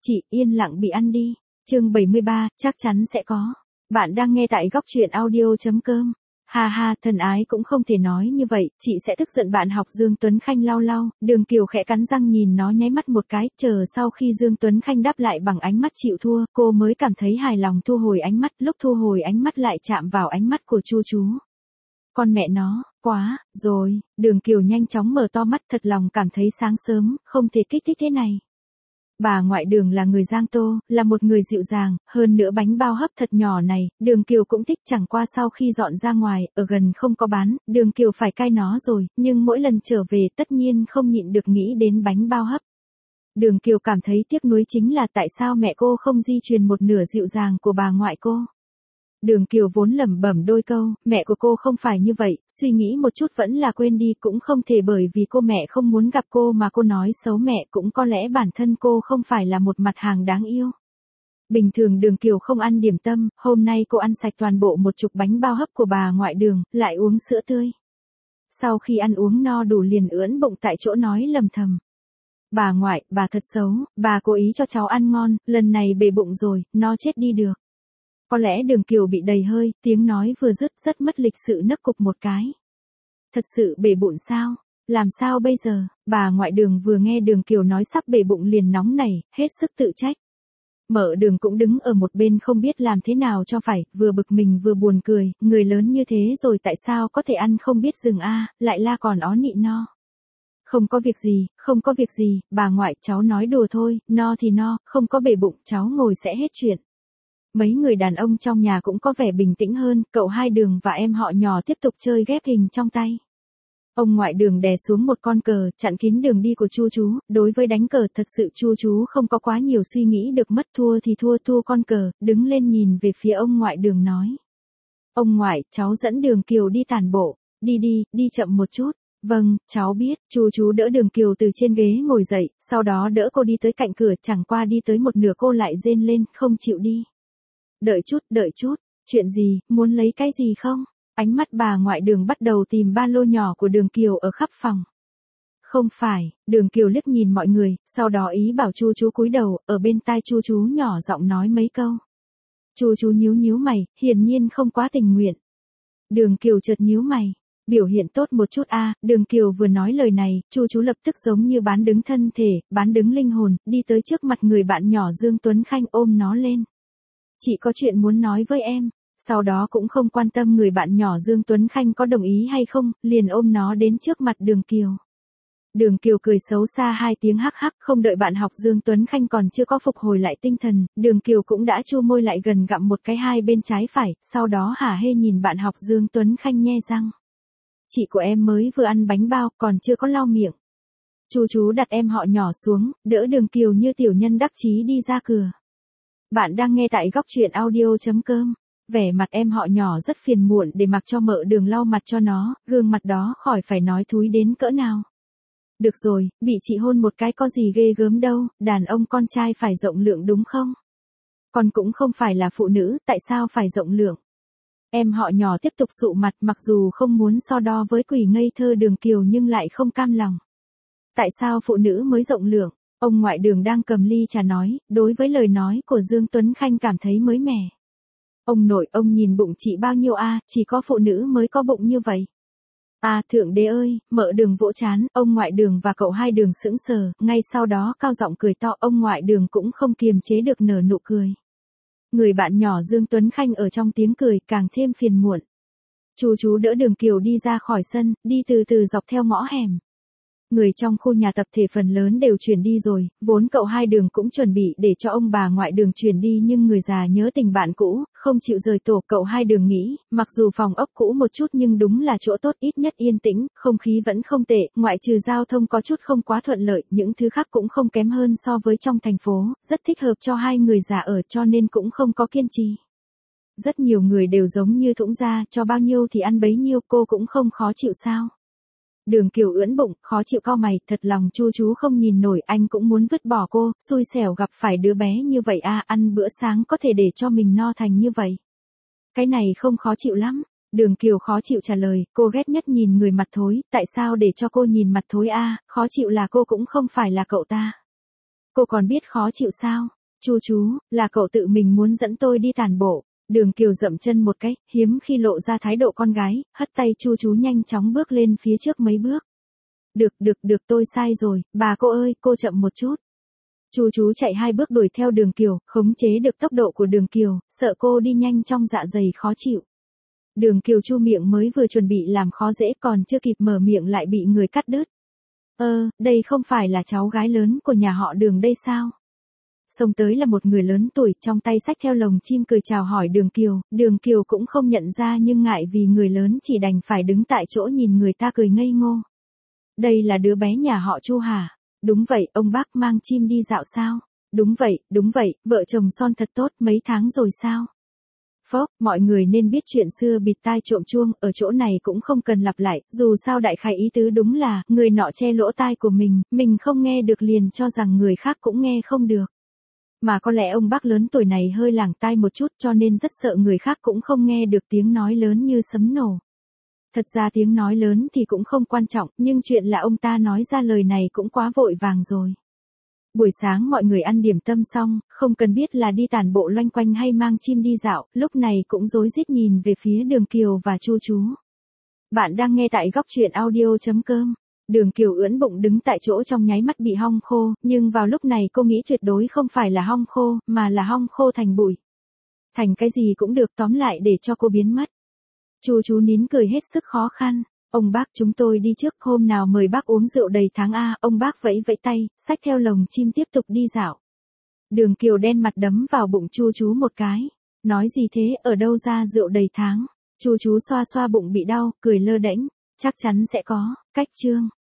Chị yên lặng bị ăn đi. Chương 73, chắc chắn sẽ có. Bạn đang nghe tại góc truyện audio.com. Ha ha, thân ái cũng không thể nói như vậy, chị sẽ tức giận bạn học Dương Tuấn Khanh lau lau, Đường Kiều khẽ cắn răng nhìn nó nháy mắt một cái, chờ sau khi Dương Tuấn Khanh đáp lại bằng ánh mắt chịu thua, cô mới cảm thấy hài lòng thu hồi ánh mắt, lúc thu hồi ánh mắt lại chạm vào ánh mắt của Chu chú. Con mẹ nó, quá, rồi, Đường Kiều nhanh chóng mở to mắt thật lòng cảm thấy sáng sớm, không thể kích thích thế này. Bà ngoại Đường là người Giang Tô, là một người dịu dàng, hơn nữa bánh bao hấp thật nhỏ này, Đường Kiều cũng thích chẳng qua sau khi dọn ra ngoài, ở gần không có bán, Đường Kiều phải cai nó rồi, nhưng mỗi lần trở về tất nhiên không nhịn được nghĩ đến bánh bao hấp. Đường Kiều cảm thấy tiếc nuối chính là tại sao mẹ cô không di truyền một nửa dịu dàng của bà ngoại cô. Đường Kiều vốn lẩm bẩm đôi câu, mẹ của cô không phải như vậy, suy nghĩ một chút vẫn là quên đi, cũng không thể bởi vì cô mẹ không muốn gặp cô mà cô nói xấu mẹ, cũng có lẽ bản thân cô không phải là một mặt hàng đáng yêu. Bình thường Đường Kiều không ăn điểm tâm, hôm nay cô ăn sạch toàn bộ một chục bánh bao hấp của bà ngoại Đường, lại uống sữa tươi. Sau khi ăn uống no đủ liền ưỡn bụng tại chỗ nói lầm thầm. Bà ngoại, bà thật xấu, bà cố ý cho cháu ăn ngon, lần này bể bụng rồi, nó chết đi được. Có lẽ Đường Kiều bị đầy hơi, tiếng nói vừa dứt rất mất lịch sự nấc cục một cái. Thật sự bể bụng sao? Làm sao bây giờ? Bà ngoại Đường vừa nghe Đường Kiều nói sắp bể bụng liền nóng nảy, hết sức tự trách. Mợ Đường cũng đứng ở một bên không biết làm thế nào cho phải, vừa bực mình vừa buồn cười, người lớn như thế rồi tại sao có thể ăn không biết dừng a, lại la còn ó nị no. Không có việc gì, không có việc gì, bà ngoại cháu nói đùa thôi, no thì no, không có bể bụng cháu ngồi sẽ hết chuyện. Mấy người đàn ông trong nhà cũng có vẻ bình tĩnh hơn, cậu Hai Đường và em họ nhỏ tiếp tục chơi ghép hình trong tay. Ông ngoại Đường đè xuống một con cờ, chặn kín đường đi của Chu chú, đối với đánh cờ thật sự Chu chú không có quá nhiều suy nghĩ được mất thua thì thua con cờ, đứng lên nhìn về phía ông ngoại Đường nói. Ông ngoại, cháu dẫn Đường Kiều đi tản bộ, đi chậm một chút. Vâng, cháu biết, Chu chú đỡ Đường Kiều từ trên ghế ngồi dậy, sau đó đỡ cô đi tới cạnh cửa, chẳng qua đi tới một nửa cô lại rên lên, không chịu đi. Đợi chút, chuyện gì, muốn lấy cái gì không? Ánh mắt bà ngoại Đường bắt đầu tìm ba lô nhỏ của Đường Kiều ở khắp phòng. Không phải, Đường Kiều liếc nhìn mọi người, sau đó ý bảo Chu chú cúi đầu, ở bên tai Chu chú nhỏ giọng nói mấy câu. Chu chú nhíu mày, hiển nhiên không quá tình nguyện. Đường Kiều chợt nhíu mày. Biểu hiện tốt một chút a. Đường Kiều vừa nói lời này, Chu chú lập tức giống như bán đứng thân thể, bán đứng linh hồn, đi tới trước mặt người bạn nhỏ Dương Tuấn Khanh ôm nó lên. Chị có chuyện muốn nói với em, sau đó cũng không quan tâm người bạn nhỏ Dương Tuấn Khanh có đồng ý hay không, liền ôm nó đến trước mặt Đường Kiều. Đường Kiều cười xấu xa hai tiếng hắc hắc, không đợi bạn học Dương Tuấn Khanh còn chưa có phục hồi lại tinh thần, Đường Kiều cũng đã chu môi lại gần gặm một cái hai bên trái phải, sau đó hả hê nhìn bạn học Dương Tuấn Khanh nhe răng. Chị của em mới vừa ăn bánh bao, còn chưa có lau miệng. Chu chú đặt em họ nhỏ xuống, đỡ Đường Kiều như tiểu nhân đắc chí đi ra cửa. Bạn đang nghe tại góc truyện audio.com. Vẻ mặt em họ nhỏ rất phiền muộn để mặc cho mợ Đường lau mặt cho nó, gương mặt đó khỏi phải nói thúi đến cỡ nào. Được rồi, bị chị hôn một cái có gì ghê gớm đâu, đàn ông con trai phải rộng lượng đúng không? Con cũng không phải là phụ nữ, tại sao phải rộng lượng? Em họ nhỏ tiếp tục sụ mặt mặc dù không muốn so đo với quỷ ngây thơ Đường Kiều nhưng lại không cam lòng. Tại sao phụ nữ mới rộng lượng? Ông ngoại Đường đang cầm ly trà nói, đối với lời nói của Dương Tuấn Khanh cảm thấy mới mẻ. Ông nội, ông nhìn bụng chị bao nhiêu a, chỉ có phụ nữ mới có bụng như vậy. À thượng đế ơi, mợ Đường vỗ chán, ông ngoại Đường và cậu Hai Đường sững sờ, ngay sau đó cao giọng cười to, ông ngoại Đường cũng không kiềm chế được nở nụ cười. Người bạn nhỏ Dương Tuấn Khanh ở trong tiếng cười càng thêm phiền muộn. Chu chú đỡ Đường Kiều đi ra khỏi sân, đi từ từ dọc theo ngõ hẻm. Người trong khu nhà tập thể phần lớn đều chuyển đi rồi, vốn cậu Hai Đường cũng chuẩn bị để cho ông bà ngoại Đường chuyển đi nhưng người già nhớ tình bạn cũ, không chịu rời tổ. Cậu Hai Đường nghĩ, mặc dù phòng ốc cũ một chút nhưng đúng là chỗ tốt, ít nhất yên tĩnh, không khí vẫn không tệ, ngoại trừ giao thông có chút không quá thuận lợi, những thứ khác cũng không kém hơn so với trong thành phố, rất thích hợp cho hai người già ở cho nên cũng không có kiên trì. Rất nhiều người đều giống như Thũng gia, cho bao nhiêu thì ăn bấy nhiêu, cô cũng không khó chịu sao? Đường Kiều ưỡn bụng, khó chịu cau mày, thật lòng Chu chú không nhìn nổi, anh cũng muốn vứt bỏ cô, xui xẻo gặp phải đứa bé như vậy à, ăn bữa sáng có thể để cho mình no thành như vậy. Cái này không khó chịu lắm. Đường Kiều khó chịu trả lời, cô ghét nhất nhìn người mặt thối, tại sao để cho cô nhìn mặt thối a, khó chịu là cô cũng không phải là cậu ta. Cô còn biết khó chịu sao? Chu chú, là cậu tự mình muốn dẫn tôi đi tản bộ. Đường Kiều dậm chân một cái, hiếm khi lộ ra thái độ con gái, hất tay Chu chú nhanh chóng bước lên phía trước mấy bước. Được, tôi sai rồi, bà cô ơi, cô chậm một chút. Chu chú chạy 2 bước đuổi theo Đường Kiều, khống chế được tốc độ của Đường Kiều, sợ cô đi nhanh trong dạ dày khó chịu. Đường Kiều chu miệng mới vừa chuẩn bị làm khó dễ còn chưa kịp mở miệng lại bị người cắt đứt. Đây không phải là cháu gái lớn của nhà họ Đường đây sao? Xông tới là một người lớn tuổi trong tay xách theo lồng chim cười chào hỏi Đường Kiều cũng không nhận ra nhưng ngại vì người lớn chỉ đành phải đứng tại chỗ nhìn người ta cười ngây ngô. Đây là đứa bé nhà họ Chu hả? Đúng vậy, ông bác mang chim đi dạo sao? Đúng vậy, vợ chồng son thật tốt, mấy tháng rồi sao? Phốc, mọi người nên biết chuyện xưa bịt tai trộm chuông, ở chỗ này cũng không cần lặp lại, dù sao đại khái ý tứ đúng là, người nọ che lỗ tai của mình không nghe được liền cho rằng người khác cũng nghe không được. Mà có lẽ ông bác lớn tuổi này hơi lảng tai một chút cho nên rất sợ người khác cũng không nghe được tiếng nói lớn như sấm nổ. Thật ra tiếng nói lớn thì cũng không quan trọng, nhưng chuyện là ông ta nói ra lời này cũng quá vội vàng rồi. Buổi sáng mọi người ăn điểm tâm xong, không cần biết là đi tản bộ loanh quanh hay mang chim đi dạo, lúc này cũng rối rít nhìn về phía Đường Kiều và Chu chú. Bạn đang nghe tại góc truyện audio.com. Đường Kiều ưỡn bụng đứng tại chỗ trong nháy mắt bị hong khô, nhưng vào lúc này cô nghĩ tuyệt đối không phải là hong khô, mà là hong khô thành bụi. Thành cái gì cũng được, tóm lại để cho cô biến mất. Chu chú nín cười hết sức khó khăn. Ông bác chúng tôi đi trước, hôm nào mời bác uống rượu đầy tháng a. Ông bác vẫy vẫy tay, xách theo lồng chim tiếp tục đi dạo. Đường Kiều đen mặt đấm vào bụng Chu chú một cái. Nói gì thế, ở đâu ra rượu đầy tháng? Chu chú xoa xoa bụng bị đau, cười lơ đễnh. Chắc chắn sẽ có. Cách chương